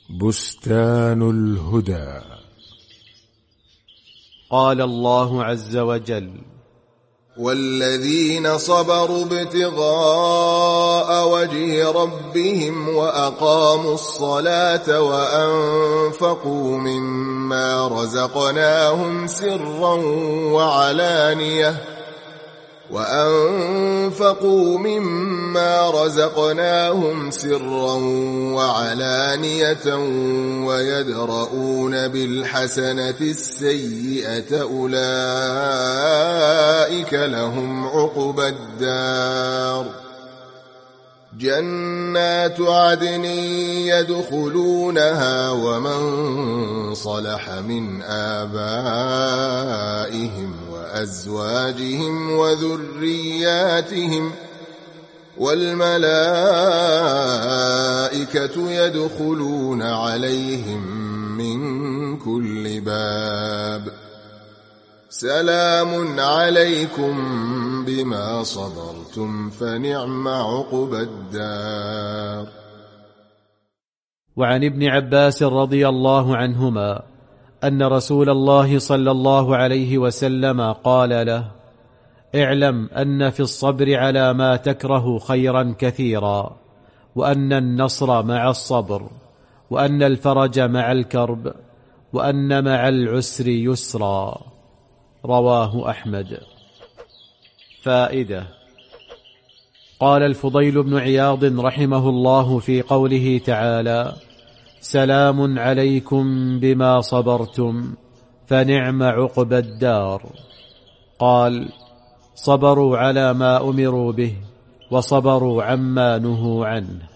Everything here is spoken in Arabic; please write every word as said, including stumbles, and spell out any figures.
بستان الهدى. قال الله عز وجل: والذين صبروا ابتغاء وجه ربهم وأقاموا الصلاة وأنفقوا مما رزقناهم سرا وعلانية وأنفقوا مما رزقناهم سرا وعلانية ويدرؤون بالحسنة السيئة أولئك لهم عقبى الدار جنات عدن يدخلونها ومن صلح من آبائهم وأزواجهم وذرياتهم والملائكة يدخلون عليهم من كل باب سلام عليكم بما صبرتم فنعم عقبى الدار. وعن ابن عباس رضي الله عنهما أن رسول الله صلى الله عليه وسلم قال له: اعلم أن في الصبر على ما تكره خيرا كثيرا، وأن النصر مع الصبر، وأن الفرج مع الكرب، وأن مع العسر يسرا. رواه أحمد. فائدة: قال الفضيل بن عياض رحمه الله في قوله تعالى: سلام عليكم بما صبرتم فنعم عقبى الدار، قال: صبروا على ما أمروا به وصبروا عما نهوا عنه.